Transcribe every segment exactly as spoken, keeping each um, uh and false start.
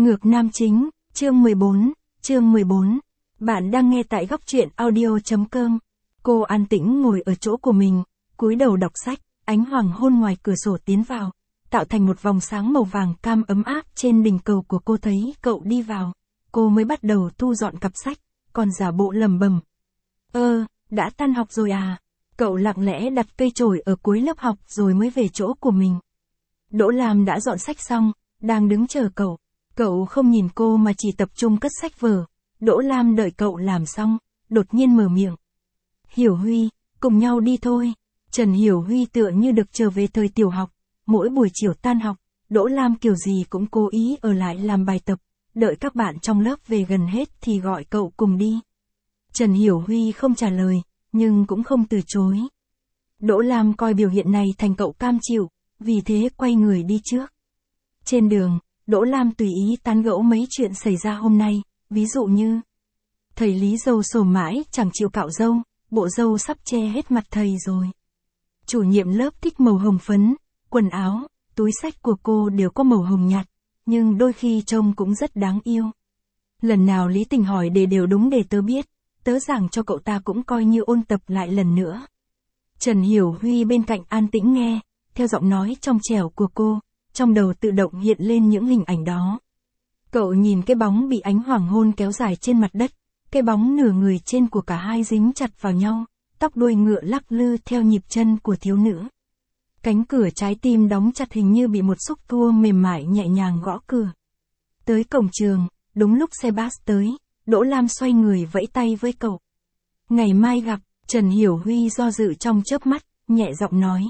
Ngược nam chính, chương mười bốn, chương mười bốn. Bạn đang nghe tại góc truyện audio.com. Cô an tĩnh ngồi ở chỗ của mình, cúi đầu đọc sách, ánh hoàng hôn ngoài cửa sổ tiến vào, tạo thành một vòng sáng màu vàng cam ấm áp trên đỉnh cầu của cô. Thấy cậu đi vào, cô mới bắt đầu thu dọn cặp sách, còn giả bộ lẩm bẩm. Ơ, đã tan học rồi à? Cậu lặng lẽ đặt cây chổi ở cuối lớp học rồi mới về chỗ của mình. Đỗ Lam đã dọn sách xong, đang đứng chờ cậu. Cậu không nhìn cô mà chỉ tập trung cất sách vở. Đỗ Lam đợi cậu làm xong, đột nhiên mở miệng. Hiểu Huy, cùng nhau đi thôi. Trần Hiểu Huy tựa như được trở về thời tiểu học. Mỗi buổi chiều tan học, Đỗ Lam kiểu gì cũng cố ý ở lại làm bài tập. Đợi các bạn trong lớp về gần hết thì gọi cậu cùng đi. Trần Hiểu Huy không trả lời, nhưng cũng không từ chối. Đỗ Lam coi biểu hiện này thành cậu cam chịu, vì thế quay người đi trước. Trên đường, Đỗ Lam tùy ý tán gẫu mấy chuyện xảy ra hôm nay, ví dụ như thầy Lý râu sồm mãi chẳng chịu cạo râu, bộ râu sắp che hết mặt thầy rồi. Chủ nhiệm lớp thích màu hồng phấn, quần áo, túi xách của cô đều có màu hồng nhạt, nhưng đôi khi trông cũng rất đáng yêu. Lần nào Lý Tình hỏi đề đều đúng để tớ biết, tớ giảng cho cậu ta cũng coi như ôn tập lại lần nữa. Trần Hiểu Huy bên cạnh an tĩnh nghe, theo giọng nói trong trẻo của cô, trong đầu tự động hiện lên những hình ảnh đó. Cậu nhìn cái bóng bị ánh hoàng hôn kéo dài trên mặt đất, cái bóng nửa người trên của cả hai dính chặt vào nhau, tóc đuôi ngựa lắc lư theo nhịp chân của thiếu nữ. Cánh cửa trái tim đóng chặt hình như bị một xúc tua mềm mại nhẹ nhàng gõ cửa. Tới cổng trường, đúng lúc xe bus tới, Đỗ Lam xoay người vẫy tay với cậu. Ngày mai gặp. Trần Hiểu Huy do dự trong chớp mắt, nhẹ giọng nói.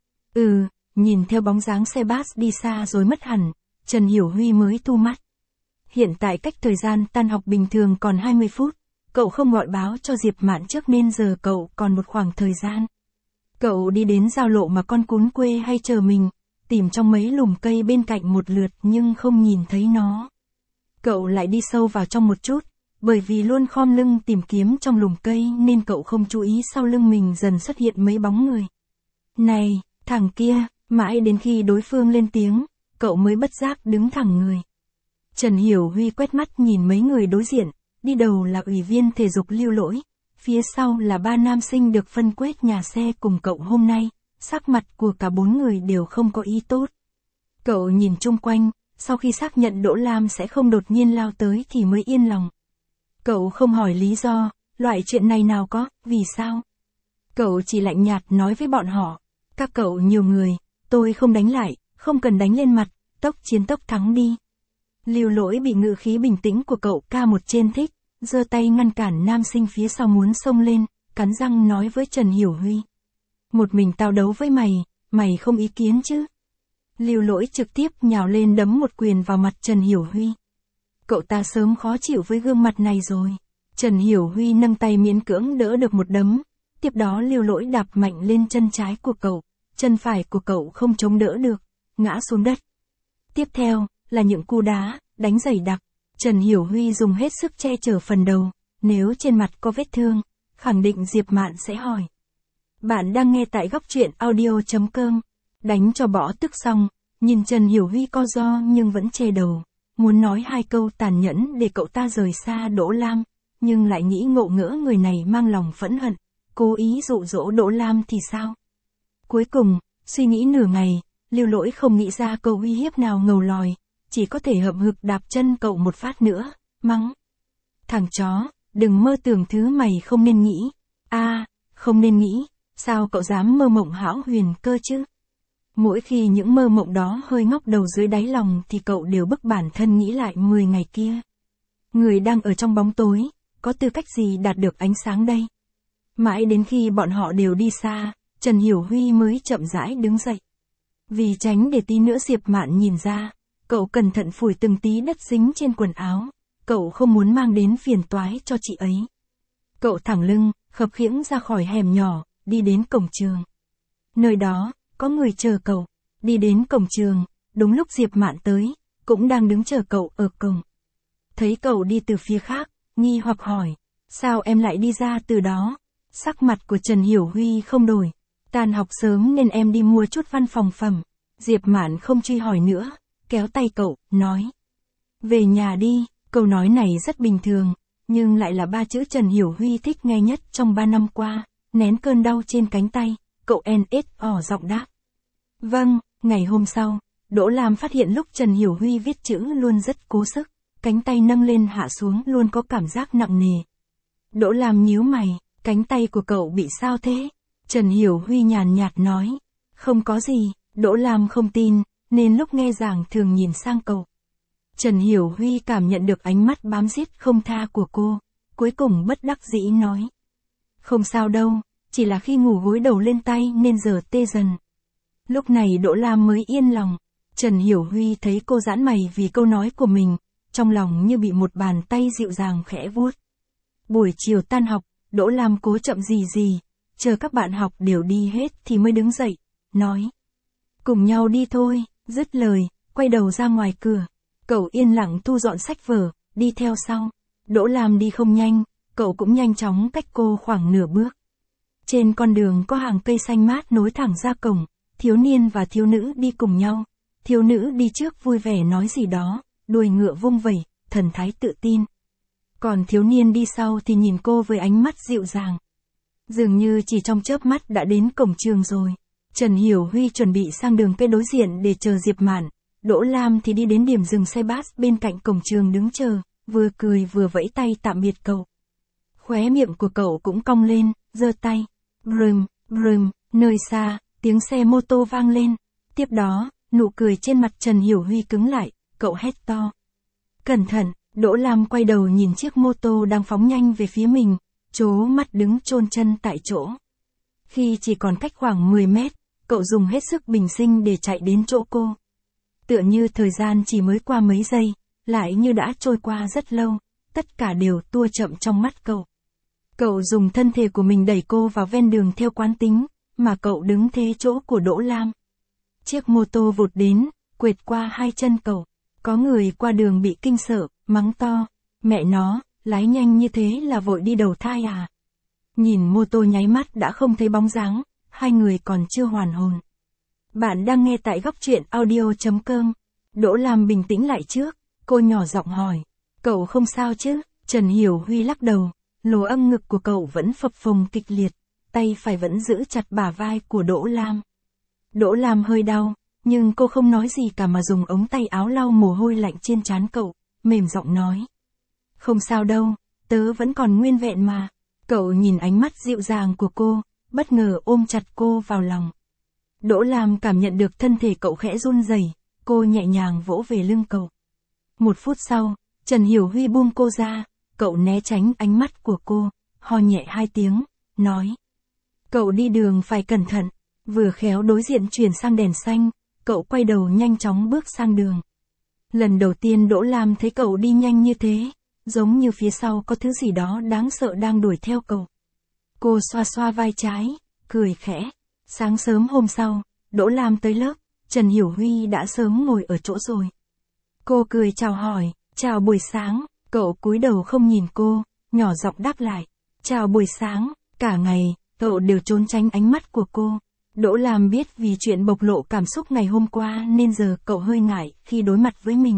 Ừ, nhìn theo bóng dáng xe bus đi xa rồi mất hẳn, Trần Hiểu Huy mới thu mắt. Hiện tại cách thời gian tan học bình thường còn hai mươi phút, cậu không gọi báo cho Diệp Mạn trước nên giờ cậu còn một khoảng thời gian. Cậu đi đến giao lộ mà con cún quê hay chờ mình, tìm trong mấy lùm cây bên cạnh một lượt nhưng không nhìn thấy nó. Cậu lại đi sâu vào trong một chút. Bởi vì luôn khom lưng tìm kiếm trong lùm cây nên cậu không chú ý sau lưng mình dần xuất hiện mấy bóng người. Này, thằng kia, mãi đến khi đối phương lên tiếng, cậu mới bất giác đứng thẳng người. Trần Hiểu Huy quét mắt nhìn mấy người đối diện, đi đầu là ủy viên thể dục Lưu Lỗi, phía sau là ba nam sinh được phân quét nhà xe cùng cậu hôm nay, sắc mặt của cả bốn người đều không có ý tốt. Cậu nhìn chung quanh, sau khi xác nhận Đỗ Lam sẽ không đột nhiên lao tới thì mới yên lòng. Cậu không hỏi lý do, loại chuyện này nào có, vì sao? Cậu chỉ lạnh nhạt nói với bọn họ, các cậu nhiều người, tôi không đánh lại, không cần đánh lên mặt, tốc chiến tốc thắng đi. Lưu Lỗi bị ngữ khí bình tĩnh của cậu ca một trên thích, giơ tay ngăn cản nam sinh phía sau muốn xông lên, cắn răng nói với Trần Hiểu Huy. Một mình tao đấu với mày, mày không ý kiến chứ? Lưu Lỗi trực tiếp nhào lên đấm một quyền vào mặt Trần Hiểu Huy. Cậu ta sớm khó chịu với gương mặt này rồi. Trần Hiểu Huy nâng tay miễn cưỡng đỡ được một đấm. Tiếp đó Lưu Lỗi đạp mạnh lên chân trái của cậu. Chân phải của cậu không chống đỡ được, ngã xuống đất. Tiếp theo, là những cú đá, đánh dày đặc. Trần Hiểu Huy dùng hết sức che chở phần đầu. Nếu trên mặt có vết thương, khẳng định Diệp Mạn sẽ hỏi. Bạn đang nghe tại góc truyện audio.com. Đánh cho bỏ tức xong, nhìn Trần Hiểu Huy co ro nhưng vẫn che đầu. Muốn nói hai câu tàn nhẫn để cậu ta rời xa Đỗ Lam, nhưng lại nghĩ ngộ ngỡ người này mang lòng phẫn hận, cố ý dụ dỗ Đỗ Lam thì sao? Cuối cùng, suy nghĩ nửa ngày, Lưu Lỗi không nghĩ ra câu uy hiếp nào ngầu lòi, chỉ có thể hậm hực đạp chân cậu một phát nữa, mắng. Thằng chó, đừng mơ tưởng thứ mày không nên nghĩ. A, à, không nên nghĩ, sao cậu dám mơ mộng hão huyền cơ chứ? Mỗi khi những mơ mộng đó hơi ngóc đầu dưới đáy lòng thì cậu đều bức bản thân nghĩ lại mười ngày kia. Người đang ở trong bóng tối, có tư cách gì đạt được ánh sáng đây? Mãi đến khi bọn họ đều đi xa, Trần Hiểu Huy mới chậm rãi đứng dậy. Vì tránh để tí nữa Diệp Mạn nhìn ra, cậu cẩn thận phủi từng tí đất dính trên quần áo, cậu không muốn mang đến phiền toái cho chị ấy. Cậu thẳng lưng, khập khiễng ra khỏi hẻm nhỏ, đi đến cổng trường. Nơi đó, có người chờ cậu, đi đến cổng trường, đúng lúc Diệp Mạn tới, cũng đang đứng chờ cậu ở cổng. Thấy cậu đi từ phía khác, nghi hoặc hỏi, sao em lại đi ra từ đó? Sắc mặt của Trần Hiểu Huy không đổi, tan học sớm nên em đi mua chút văn phòng phẩm. Diệp Mạn không truy hỏi nữa, kéo tay cậu, nói. Về nhà đi, câu nói này rất bình thường, nhưng lại là ba chữ Trần Hiểu Huy thích nghe nhất trong ba năm qua, nén cơn đau trên cánh tay, cậu en ét ỏ giọng đáp. Vâng, ngày hôm sau, Đỗ Lam phát hiện lúc Trần Hiểu Huy viết chữ luôn rất cố sức, cánh tay nâng lên hạ xuống luôn có cảm giác nặng nề. Đỗ Lam nhíu mày, cánh tay của cậu bị sao thế? Trần Hiểu Huy nhàn nhạt nói, không có gì, Đỗ Lam không tin, nên lúc nghe giảng thường nhìn sang cậu. Trần Hiểu Huy cảm nhận được ánh mắt bám giết không tha của cô, cuối cùng bất đắc dĩ nói. Không sao đâu, chỉ là khi ngủ gối đầu lên tay nên giờ tê dần. Lúc này Đỗ Lam mới yên lòng, Trần Hiểu Huy thấy cô giãn mày vì câu nói của mình, trong lòng như bị một bàn tay dịu dàng khẽ vuốt. Buổi chiều tan học, Đỗ Lam cố chậm gì gì, chờ các bạn học đều đi hết thì mới đứng dậy, nói. Cùng nhau đi thôi, dứt lời, quay đầu ra ngoài cửa. Cậu yên lặng thu dọn sách vở, đi theo sau. Đỗ Lam đi không nhanh, cậu cũng nhanh chóng cách cô khoảng nửa bước. Trên con đường có hàng cây xanh mát nối thẳng ra cổng, thiếu niên và thiếu nữ đi cùng nhau. Thiếu nữ đi trước vui vẻ nói gì đó, đuôi ngựa vung vẩy, thần thái tự tin. Còn thiếu niên đi sau thì nhìn cô với ánh mắt dịu dàng. Dường như chỉ trong chớp mắt đã đến cổng trường rồi. Trần Hiểu Huy chuẩn bị sang đường cây đối diện để chờ Diệp Mạn. Đỗ Lam thì đi đến điểm dừng xe bus bên cạnh cổng trường đứng chờ, vừa cười vừa vẫy tay tạm biệt cậu. Khóe miệng của cậu cũng cong lên, giơ tay. Brum, brum, nơi xa, tiếng xe mô tô vang lên. Tiếp đó, nụ cười trên mặt Trần Hiểu Huy cứng lại, cậu hét to. Cẩn thận, Đỗ Lam quay đầu nhìn chiếc mô tô đang phóng nhanh về phía mình, trố mắt đứng chôn chân tại chỗ. Khi chỉ còn cách khoảng mười mét, cậu dùng hết sức bình sinh để chạy đến chỗ cô. Tựa như thời gian chỉ mới qua mấy giây, lại như đã trôi qua rất lâu, tất cả đều tua chậm trong mắt cậu. Cậu dùng thân thể của mình đẩy cô vào ven đường theo quán tính, mà cậu đứng thế chỗ của Đỗ Lam. Chiếc mô tô vụt đến, quệt qua hai chân cậu. Có người qua đường bị kinh sợ, mắng to. Mẹ nó, lái nhanh như thế là vội đi đầu thai à? Nhìn mô tô nháy mắt đã không thấy bóng dáng, hai người còn chưa hoàn hồn. Bạn đang nghe tại góc truyện audio.com. Đỗ Lam bình tĩnh lại trước, cô nhỏ giọng hỏi. Cậu không sao chứ? Trần Hiểu Huy lắc đầu, lỗ âm ngực của cậu vẫn phập phồng kịch liệt, tay phải vẫn giữ chặt bả vai của Đỗ Lam. Đỗ Lam hơi đau, nhưng cô không nói gì cả mà dùng ống tay áo lau mồ hôi lạnh trên trán cậu, mềm giọng nói. Không sao đâu, tớ vẫn còn nguyên vẹn mà. Cậu nhìn ánh mắt dịu dàng của cô, bất ngờ ôm chặt cô vào lòng. Đỗ Lam cảm nhận được thân thể cậu khẽ run rẩy, cô nhẹ nhàng vỗ về lưng cậu. Một phút sau, Trần Hiểu Huy buông cô ra, cậu né tránh ánh mắt của cô, ho nhẹ hai tiếng, nói. Cậu đi đường phải cẩn thận, vừa khéo đối diện chuyển sang đèn xanh, cậu quay đầu nhanh chóng bước sang đường. Lần đầu tiên Đỗ Lam thấy cậu đi nhanh như thế, giống như phía sau có thứ gì đó đáng sợ đang đuổi theo cậu. Cô xoa xoa vai trái, cười khẽ. Sáng sớm hôm sau, Đỗ Lam tới lớp, Trần Hiểu Huy đã sớm ngồi ở chỗ rồi. Cô cười chào hỏi, chào buổi sáng, cậu cúi đầu không nhìn cô, nhỏ giọng đáp lại, chào buổi sáng, cả ngày, cậu đều trốn tránh ánh mắt của cô. Đỗ Lam biết vì chuyện bộc lộ cảm xúc ngày hôm qua nên giờ cậu hơi ngại khi đối mặt với mình.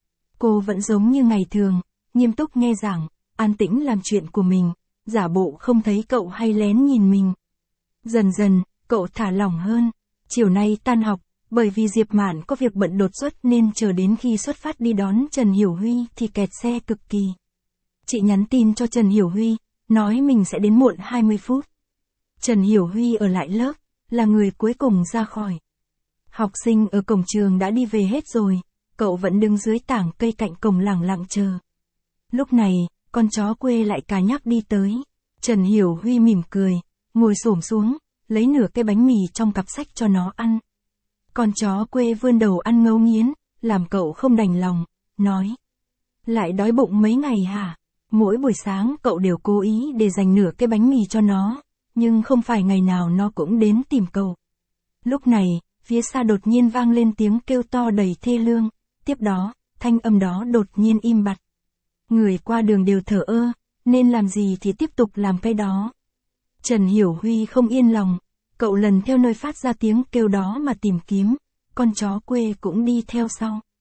Cô vẫn giống như ngày thường, nghiêm túc nghe giảng, an tĩnh làm chuyện của mình, giả bộ không thấy cậu hay lén nhìn mình. Dần dần, cậu thả lỏng hơn. Chiều nay tan học, bởi vì Diệp Mạn có việc bận đột xuất nên chờ đến khi xuất phát đi đón Trần Hiểu Huy thì kẹt xe cực kỳ. Chị nhắn tin cho Trần Hiểu Huy, nói mình sẽ đến muộn hai mươi phút. Trần Hiểu Huy ở lại lớp, là người cuối cùng ra khỏi. Học sinh ở cổng trường đã đi về hết rồi, cậu vẫn đứng dưới tảng cây cạnh cổng lẳng lặng chờ. Lúc này, con chó quê lại cà nhắc đi tới. Trần Hiểu Huy mỉm cười, ngồi xổm xuống, lấy nửa cái bánh mì trong cặp sách cho nó ăn. Con chó quê vươn đầu ăn ngấu nghiến, làm cậu không đành lòng, nói. Lại đói bụng mấy ngày hả? Mỗi buổi sáng cậu đều cố ý để dành nửa cái bánh mì cho nó, nhưng không phải ngày nào nó cũng đến tìm cậu. Lúc này, phía xa đột nhiên vang lên tiếng kêu to đầy thê lương, tiếp đó, thanh âm đó đột nhiên im bặt. Người qua đường đều thở ơ, nên làm gì thì tiếp tục làm cái đó. Trần Hiểu Huy không yên lòng, cậu lần theo nơi phát ra tiếng kêu đó mà tìm kiếm, con chó quê cũng đi theo sau.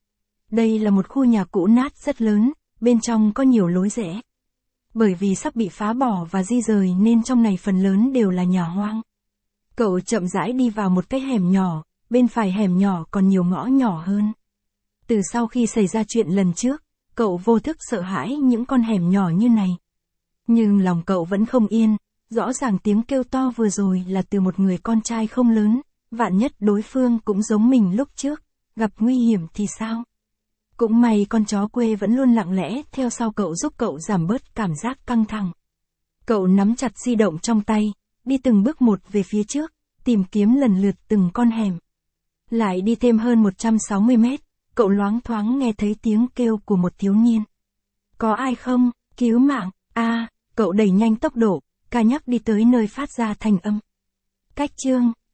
Đây là một khu nhà cũ nát rất lớn, bên trong có nhiều lối rẽ. Bởi vì sắp bị phá bỏ và di rời nên trong này phần lớn đều là nhà hoang. Cậu chậm rãi đi vào một cái hẻm nhỏ, bên phải hẻm nhỏ còn nhiều ngõ nhỏ hơn. Từ sau khi xảy ra chuyện lần trước, cậu vô thức sợ hãi những con hẻm nhỏ như này. Nhưng lòng cậu vẫn không yên, rõ ràng tiếng kêu to vừa rồi là từ một người con trai không lớn, vạn nhất đối phương cũng giống mình lúc trước, gặp nguy hiểm thì sao? Cũng may con chó quê vẫn luôn lặng lẽ theo sau cậu giúp cậu giảm bớt cảm giác căng thẳng. Cậu nắm chặt di động trong tay, đi từng bước một về phía trước, tìm kiếm lần lượt từng con hẻm. Lại đi thêm hơn một trăm sáu mươi mét, cậu loáng thoáng nghe thấy tiếng kêu của một thiếu niên. Có ai không? Cứu mạng! A, à, cậu đẩy nhanh tốc độ, ca nhắc đi tới nơi phát ra thanh âm. Cách chương